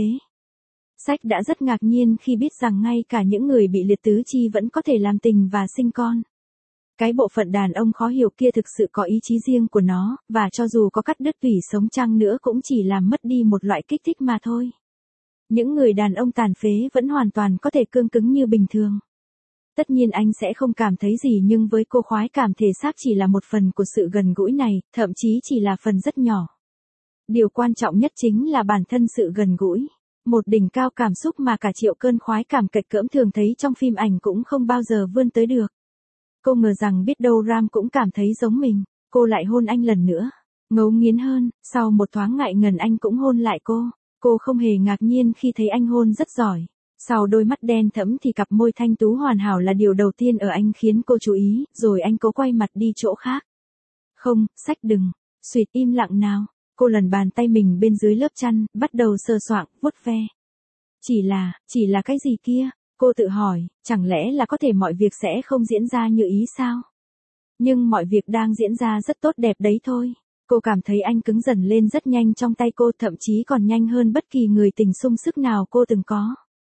Sách đã rất ngạc nhiên khi biết rằng ngay cả những người bị liệt tứ chi vẫn có thể làm tình và sinh con. Cái bộ phận đàn ông khó hiểu kia thực sự có ý chí riêng của nó, và cho dù có cắt đứt tủy sống chăng nữa cũng chỉ làm mất đi một loại kích thích mà thôi. Những người đàn ông tàn phế vẫn hoàn toàn có thể cương cứng như bình thường. Tất nhiên anh sẽ không cảm thấy gì, nhưng với cô, khoái cảm thể xác chỉ là một phần của sự gần gũi này, thậm chí chỉ là phần rất nhỏ. Điều quan trọng nhất chính là bản thân sự gần gũi. Một đỉnh cao cảm xúc mà cả triệu cơn khoái cảm kịch cỡm thường thấy trong phim ảnh cũng không bao giờ vươn tới được. Cô ngờ rằng biết đâu Ram cũng cảm thấy giống mình. Cô lại hôn anh lần nữa. Ngấu nghiến hơn, sau một thoáng ngại ngần anh cũng hôn lại cô. Cô không hề ngạc nhiên khi thấy anh hôn rất giỏi. Sau đôi mắt đen thẫm thì cặp môi thanh tú hoàn hảo là điều đầu tiên ở anh khiến cô chú ý, rồi anh cố quay mặt đi chỗ khác. Không, Sách đừng. Xuyệt im lặng nào. Cô lần bàn tay mình bên dưới lớp chăn, bắt đầu sờ soạng, vuốt ve. Chỉ là, chỉ là cái gì kia? Cô tự hỏi, chẳng lẽ là có thể mọi việc sẽ không diễn ra như ý sao? Nhưng mọi việc đang diễn ra rất tốt đẹp đấy thôi. Cô cảm thấy anh cứng dần lên rất nhanh trong tay cô, thậm chí còn nhanh hơn bất kỳ người tình sung sức nào cô từng có.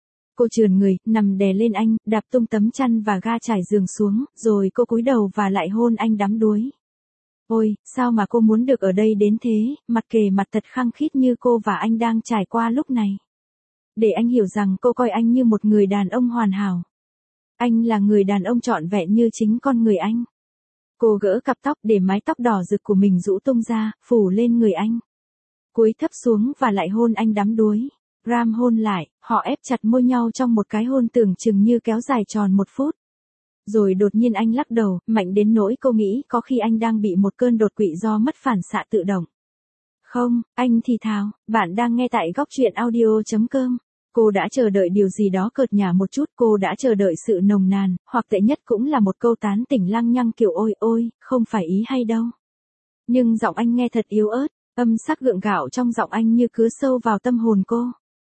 Cô trườn người, nằm đè lên anh, đạp tung tấm chăn và ga trải giường xuống, rồi cô cúi đầu và lại hôn anh đắm đuối. Ôi, sao mà cô muốn được ở đây đến thế, mặt kề mặt thật khăng khít như cô và anh đang trải qua lúc này. Để anh hiểu rằng cô coi anh như một người đàn ông hoàn hảo. Anh là người đàn ông trọn vẹn như chính con người anh. Cô gỡ cặp tóc để mái tóc đỏ rực của mình rũ tung ra, phủ lên người anh. Cúi thấp xuống và lại hôn anh đắm đuối. Ram hôn lại, họ ép chặt môi nhau trong một cái hôn tưởng chừng như kéo dài tròn một phút. Rồi đột nhiên anh lắc đầu, mạnh đến nỗi cô nghĩ có khi anh đang bị một cơn đột quỵ do mất phản xạ tự động. Không, anh thì thào, bạn đang nghe tại góc truyện audio chấm com. Cô đã chờ đợi điều gì đó cợt nhả một chút, cô đã chờ đợi sự nồng nàn, hoặc tệ nhất cũng là một câu tán tỉnh lăng nhăng kiểu ôi ôi, không phải ý hay đâu. Nhưng giọng anh nghe thật yếu ớt, âm sắc gượng gạo trong giọng anh như cứa sâu vào tâm hồn cô.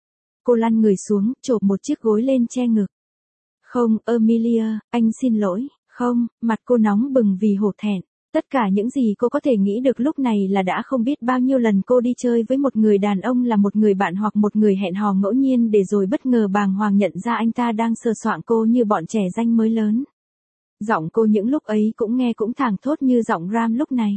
Cô lăn người xuống, chộp một chiếc gối lên che ngực. Không, Amelia, anh xin lỗi, không, mặt cô nóng bừng vì hổ thẹn. Tất cả những gì cô có thể nghĩ được lúc này là đã không biết bao nhiêu lần cô đi chơi với một người đàn ông là một người bạn hoặc một người hẹn hò ngẫu nhiên để rồi bất ngờ bàng hoàng nhận ra anh ta đang sờ soạng cô như bọn trẻ danh mới lớn. Giọng cô những lúc ấy cũng nghe cũng thảng thốt như giọng Ram lúc này.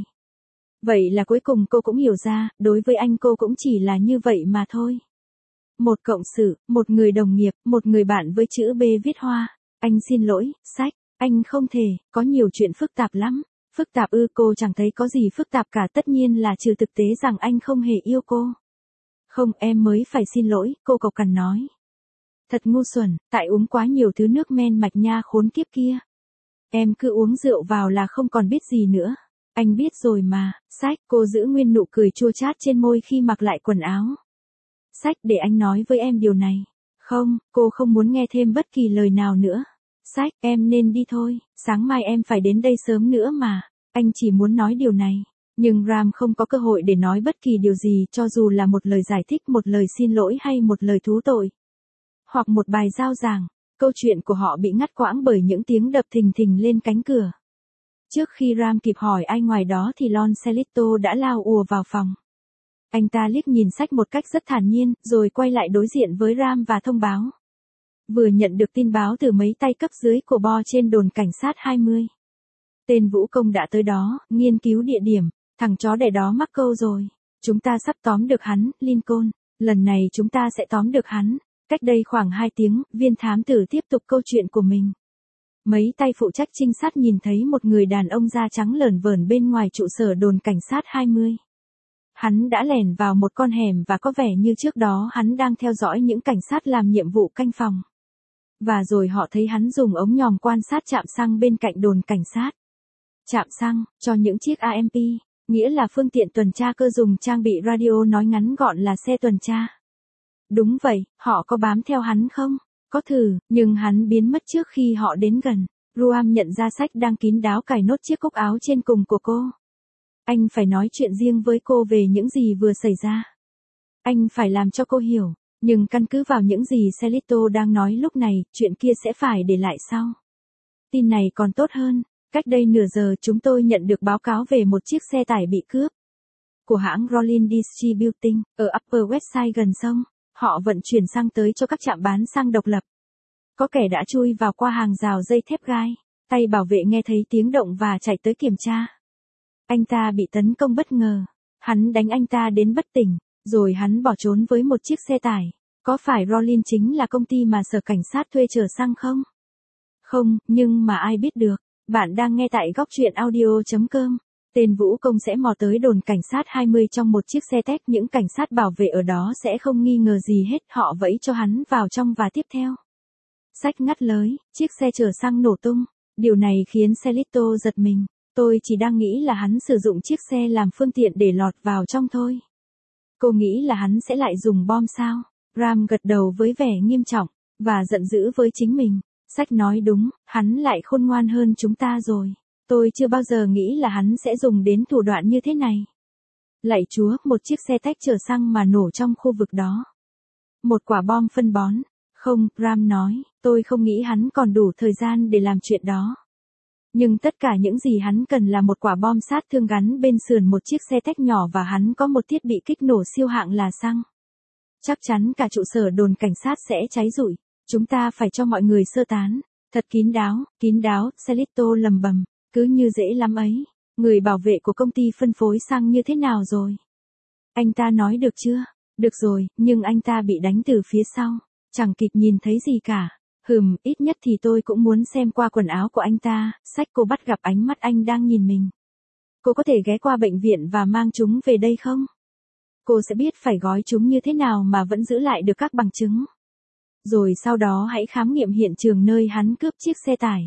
Vậy là cuối cùng cô cũng hiểu ra, đối với anh cô cũng chỉ là như vậy mà thôi. Một cộng sự, một người đồng nghiệp, một người bạn với chữ B viết hoa. Anh xin lỗi, Sách, anh không thể, có nhiều chuyện phức tạp lắm. Phức tạp ư? Cô chẳng thấy có gì phức tạp cả, tất nhiên là trừ thực tế rằng anh không hề yêu cô. Không, em mới phải xin lỗi, cô cộc cằn nói. Thật ngu xuẩn, tại uống quá nhiều thứ nước men mạch nha khốn kiếp kia. Em cứ uống rượu vào là không còn biết gì nữa. Anh biết rồi mà, Sách, cô giữ nguyên nụ cười chua chát trên môi khi mặc lại quần áo. Sách, để anh nói với em điều này. Không, cô không muốn nghe thêm bất kỳ lời nào nữa. Sách, em nên đi thôi, sáng mai em phải đến đây sớm nữa mà. Anh chỉ muốn nói điều này. Nhưng Ram không có cơ hội để nói bất kỳ điều gì, cho dù là một lời giải thích, một lời xin lỗi hay một lời thú tội. Hoặc một bài giao giảng. Câu chuyện của họ bị ngắt quãng bởi những tiếng đập thình thình lên cánh cửa. Trước khi Ram kịp hỏi ai ngoài đó thì Lon Celito đã lao ùa vào phòng. Anh ta liếc nhìn Sách một cách rất thản nhiên, rồi quay lại đối diện với Ram và thông báo. Vừa nhận được tin báo từ mấy tay cấp dưới của Bo trên đồn cảnh sát hai mươi. Tên vũ công đã tới đó, nghiên cứu địa điểm, thằng chó đẻ đó mắc câu rồi. Chúng ta sắp tóm được hắn, Lincoln, lần này chúng ta sẽ tóm được hắn. Cách đây khoảng hai tiếng, viên thám tử tiếp tục câu chuyện của mình. Mấy tay phụ trách trinh sát nhìn thấy một người đàn ông da trắng lởn vởn bên ngoài trụ sở đồn cảnh sát hai mươi. Hắn đã lẻn vào một con hẻm và có vẻ như trước đó hắn đang theo dõi những cảnh sát làm nhiệm vụ canh phòng. Và rồi họ thấy hắn dùng ống nhòm quan sát trạm xăng bên cạnh đồn cảnh sát. Trạm xăng, cho những chiếc a em pê, nghĩa là phương tiện tuần tra cơ dùng trang bị radio, nói ngắn gọn là xe tuần tra. Đúng vậy, họ có bám theo hắn không? Có thử, nhưng hắn biến mất trước khi họ đến gần. Ruam nhận ra Sách đang kín đáo cài nốt chiếc cúc áo trên cùng của cô. Anh phải nói chuyện riêng với cô về những gì vừa xảy ra. Anh phải làm cho cô hiểu, nhưng căn cứ vào những gì Celito đang nói lúc này, chuyện kia sẽ phải để lại sau. Tin này còn tốt hơn, cách đây nửa giờ chúng tôi nhận được báo cáo về một chiếc xe tải bị cướp. Của hãng Rollin Distributing, ở Upper West Side gần sông, họ vận chuyển xăng tới cho các trạm bán xăng độc lập. Có kẻ đã chui vào qua hàng rào dây thép gai, tay bảo vệ nghe thấy tiếng động và chạy tới kiểm tra. Anh ta bị tấn công bất ngờ, hắn đánh anh ta đến bất tỉnh, rồi hắn bỏ trốn với một chiếc xe tải. Có phải Rollin chính là công ty mà sở cảnh sát thuê chở xăng không? Không, nhưng mà ai biết được. Bạn đang nghe tại góc truyện audio chấm com. Tên Vũ Công sẽ mò tới đồn cảnh sát hai mươi trong một chiếc xe tét, những cảnh sát bảo vệ ở đó sẽ không nghi ngờ gì hết, họ vẫy cho hắn vào trong và tiếp theo. Sách ngắt lới, chiếc xe chở xăng nổ tung, điều này khiến Celito giật mình, tôi chỉ đang nghĩ là hắn sử dụng chiếc xe làm phương tiện để lọt vào trong thôi. Cô nghĩ là hắn sẽ lại dùng bom sao? Ram gật đầu với vẻ nghiêm trọng, và giận dữ với chính mình. Sách nói đúng, hắn lại khôn ngoan hơn chúng ta rồi. Tôi chưa bao giờ nghĩ là hắn sẽ dùng đến thủ đoạn như thế này. Lạy Chúa, một chiếc xe tách chở xăng mà nổ trong khu vực đó. Một quả bom phân bón. Không, Ram nói, tôi không nghĩ hắn còn đủ thời gian để làm chuyện đó. Nhưng tất cả những gì hắn cần là một quả bom sát thương gắn bên sườn một chiếc xe tách nhỏ và hắn có một thiết bị kích nổ siêu hạng là xăng. Chắc chắn cả trụ sở đồn cảnh sát sẽ cháy rụi. Chúng ta phải cho mọi người sơ tán. Thật kín đáo, kín đáo, Celito lầm bầm. Cứ như dễ lắm ấy. Người bảo vệ của công ty phân phối xăng như thế nào rồi? Anh ta nói được chưa? Được rồi, nhưng anh ta bị đánh từ phía sau. Chẳng kịp nhìn thấy gì cả. Hừm, ít nhất thì tôi cũng muốn xem qua quần áo của anh ta. Sách cô bắt gặp ánh mắt anh đang nhìn mình. Cô có thể ghé qua bệnh viện và mang chúng về đây không? Cô sẽ biết phải gói chúng như thế nào mà vẫn giữ lại được các bằng chứng. Rồi sau đó hãy khám nghiệm hiện trường nơi hắn cướp chiếc xe tải.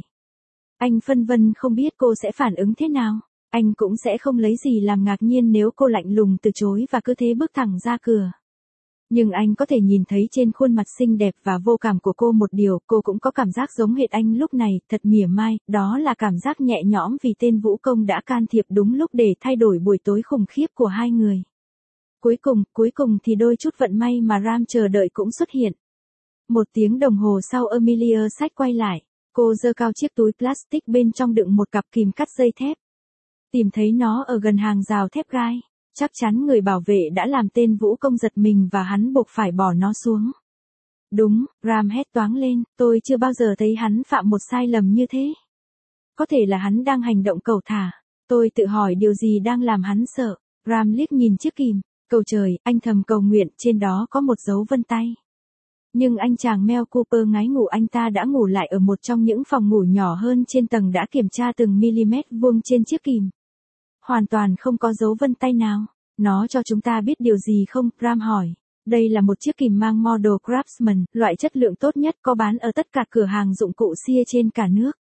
Anh phân vân không biết cô sẽ phản ứng thế nào. Anh cũng sẽ không lấy gì làm ngạc nhiên nếu cô lạnh lùng từ chối và cứ thế bước thẳng ra cửa. Nhưng anh có thể nhìn thấy trên khuôn mặt xinh đẹp và vô cảm của cô một điều, cô cũng có cảm giác giống hệt anh lúc này, thật mỉa mai, đó là cảm giác nhẹ nhõm vì tên Vũ Công đã can thiệp đúng lúc để thay đổi buổi tối khủng khiếp của hai người. Cuối cùng, cuối cùng thì đôi chút vận may mà Ram chờ đợi cũng xuất hiện. Một tiếng đồng hồ sau Amelia Sách quay lại, cô giơ cao chiếc túi plastic bên trong đựng một cặp kìm cắt dây thép. Tìm thấy nó ở gần hàng rào thép gai. Chắc chắn người bảo vệ đã làm tên Vũ Công giật mình và hắn buộc phải bỏ nó xuống. Đúng, Ram hét toáng lên, tôi chưa bao giờ thấy hắn phạm một sai lầm như thế. Có thể là hắn đang hành động cẩu thả. Tôi tự hỏi điều gì đang làm hắn sợ. Ram liếc nhìn chiếc kìm. Cầu trời, anh thầm cầu nguyện, trên đó có một dấu vân tay. Nhưng anh chàng Mel Cooper ngái ngủ, anh ta đã ngủ lại ở một trong những phòng ngủ nhỏ hơn trên tầng, đã kiểm tra từng mm vuông trên chiếc kìm. Hoàn toàn không có dấu vân tay nào. Nó cho chúng ta biết điều gì không? Ram hỏi. Đây là một chiếc kìm mang model Craftsman, loại chất lượng tốt nhất có bán ở tất cả cửa hàng dụng cụ xia trên cả nước.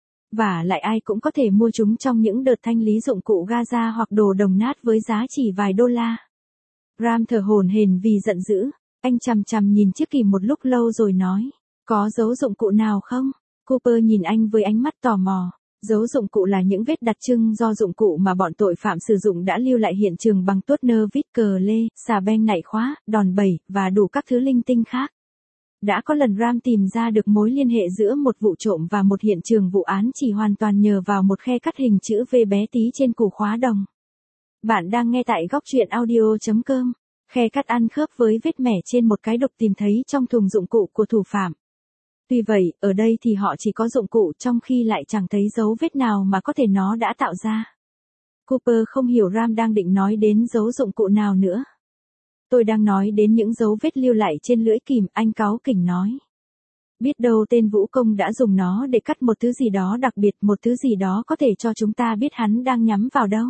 Và lại ai cũng có thể mua chúng trong những đợt thanh lý dụng cụ Gaza hoặc đồ đồng nát với giá chỉ vài đô la. Ram thở hổn hển vì giận dữ. Anh chằm chằm nhìn chiếc kìm một lúc lâu rồi nói. Có dấu dụng cụ nào không? Cooper nhìn anh với ánh mắt tò mò. Dấu dụng cụ là những vết đặc trưng do dụng cụ mà bọn tội phạm sử dụng đã lưu lại hiện trường bằng tuốt nơ, vít cờ lê, xà beng nạy khóa, đòn bẩy, và đủ các thứ linh tinh khác. Đã có lần Ram tìm ra được mối liên hệ giữa một vụ trộm và một hiện trường vụ án chỉ hoàn toàn nhờ vào một khe cắt hình chữ V bé tí trên củ khóa đồng. Bạn đang nghe tại góc truyện audio chấm com. Khe cắt ăn khớp với vết mẻ trên một cái đục tìm thấy trong thùng dụng cụ của thủ phạm. Tuy vậy, ở đây thì họ chỉ có dụng cụ trong khi lại chẳng thấy dấu vết nào mà có thể nó đã tạo ra. Cooper không hiểu Ram đang định nói đến dấu dụng cụ nào nữa. Tôi đang nói đến những dấu vết lưu lại trên lưỡi kìm, anh cáu kỉnh nói. Biết đâu tên Vũ Công đã dùng nó để cắt một thứ gì đó đặc biệt, một thứ gì đó có thể cho chúng ta biết hắn đang nhắm vào đâu.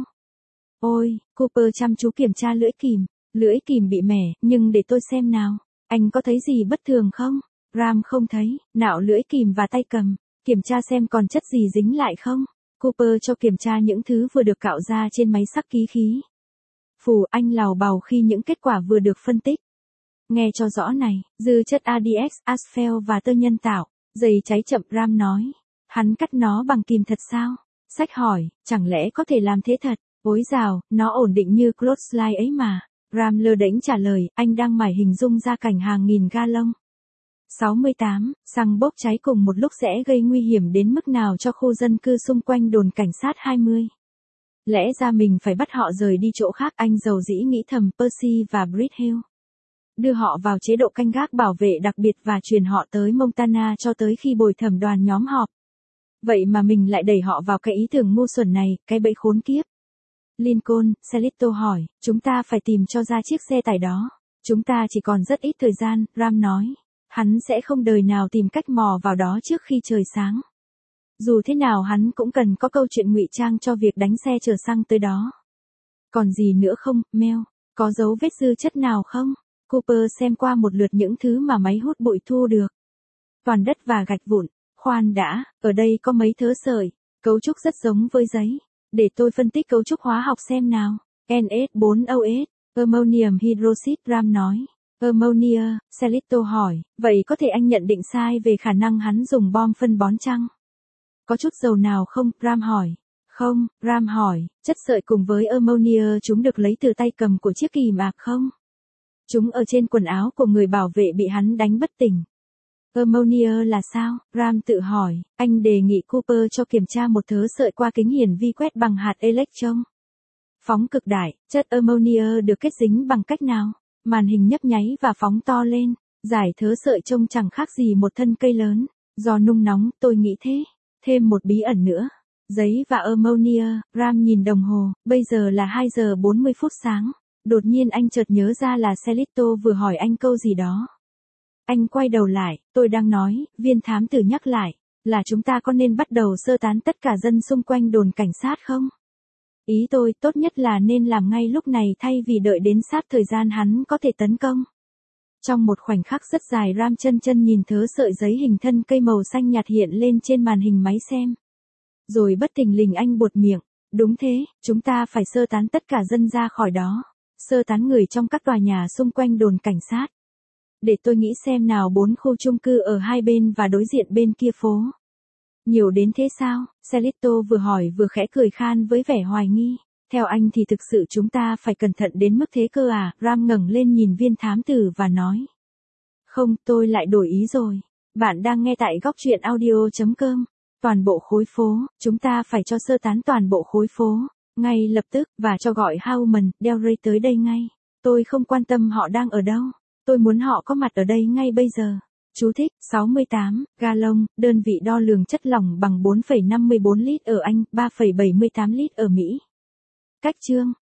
Ôi, Cooper chăm chú kiểm tra lưỡi kìm. Lưỡi kìm bị mẻ, nhưng để tôi xem nào. Anh có thấy gì bất thường không? Ram không thấy. Nạo lưỡi kìm và tay cầm. Kiểm tra xem còn chất gì dính lại không. Cooper cho kiểm tra những thứ vừa được cạo ra trên máy sắc ký khí. Phù, anh lào bào khi những kết quả vừa được phân tích. Nghe cho rõ này, dư chất a đê ích, asphalt và tơ nhân tạo. Dày cháy chậm, Ram nói. Hắn cắt nó bằng kìm thật sao? Sách hỏi, chẳng lẽ có thể làm thế thật? Ối dào, nó ổn định như clothesline ấy mà. Ram lơ đễnh trả lời, anh đang mải hình dung ra cảnh hàng nghìn ga lông. sáu mươi tám, xăng bốc cháy cùng một lúc sẽ gây nguy hiểm đến mức nào cho khu dân cư xung quanh đồn cảnh sát hai mươi. Lẽ ra mình phải bắt họ rời đi chỗ khác, anh dầu dĩ nghĩ thầm. Percy và Bridhill đưa họ vào chế độ canh gác bảo vệ đặc biệt và truyền họ tới Montana cho tới khi bồi thẩm đoàn nhóm họp. Vậy mà mình lại đẩy họ vào cái ý tưởng ngu xuẩn này, cái bẫy khốn kiếp. Lincoln, Celito hỏi, chúng ta phải tìm cho ra chiếc xe tải đó. Chúng ta chỉ còn rất ít thời gian, Ram nói. Hắn sẽ không đời nào tìm cách mò vào đó trước khi trời sáng. Dù thế nào hắn cũng cần có câu chuyện ngụy trang cho việc đánh xe chở xăng tới đó. Còn gì nữa không, Mel? Có dấu vết dư chất nào không? Cooper xem qua một lượt những thứ mà máy hút bụi thu được. Toàn đất và gạch vụn. Khoan đã, ở đây có mấy thớ sợi. Cấu trúc rất giống với giấy. Để tôi phân tích cấu trúc hóa học xem nào. en ét bốn O S, ammonium hydroxide, Ram nói. Ammonia, Celito hỏi, vậy có thể anh nhận định sai về khả năng hắn dùng bom phân bón chăng? Có chút dầu nào không, Ram hỏi. Không, Ram hỏi, chất sợi cùng với ammonia chúng được lấy từ tay cầm của chiếc kìm ạc không? Chúng ở trên quần áo của người bảo vệ bị hắn đánh bất tỉnh. Ammonia là sao? Ram tự hỏi, anh đề nghị Cooper cho kiểm tra một thớ sợi qua kính hiển vi quét bằng hạt electron. Phóng cực đại, chất ammonia được kết dính bằng cách nào? Màn hình nhấp nháy và phóng to lên, giải thớ sợi trông chẳng khác gì một thân cây lớn. Do nung nóng, tôi nghĩ thế. Thêm một bí ẩn nữa. Giấy và ammonia, Ram nhìn đồng hồ, bây giờ là hai giờ bốn mươi phút sáng. Đột nhiên anh chợt nhớ ra là Celito vừa hỏi anh câu gì đó. Anh quay đầu lại, tôi đang nói, viên thám tử nhắc lại, là chúng ta có nên bắt đầu sơ tán tất cả dân xung quanh đồn cảnh sát không? Ý tôi tốt nhất là nên làm ngay lúc này thay vì đợi đến sát thời gian hắn có thể tấn công. Trong một khoảnh khắc rất dài, Ram chân chân nhìn thớ sợi giấy hình thân cây màu xanh nhạt hiện lên trên màn hình máy xem. Rồi bất thình lình anh buột miệng, đúng thế, chúng ta phải sơ tán tất cả dân ra khỏi đó. Sơ tán người trong các tòa nhà xung quanh đồn cảnh sát. Để tôi nghĩ xem nào, bốn khu chung cư ở hai bên và đối diện bên kia phố. Nhiều đến thế sao? Celito vừa hỏi vừa khẽ cười khan với vẻ hoài nghi. Theo anh thì thực sự chúng ta phải cẩn thận đến mức thế cơ à? Ram ngẩng lên nhìn viên thám tử và nói. Không, tôi lại đổi ý rồi. Bạn đang nghe tại góc truyện audio chấm com. Toàn bộ khối phố, chúng ta phải cho sơ tán toàn bộ khối phố. Ngay lập tức, và cho gọi Howman, Delray tới đây ngay. Tôi không quan tâm họ đang ở đâu. Tôi muốn họ có mặt ở đây ngay bây giờ. Chú thích, sáu mươi tám, gallon, đơn vị đo lường chất lỏng bằng bốn phẩy năm mươi bốn lít ở Anh, ba phẩy bảy mươi tám lít ở Mỹ. Cách chương.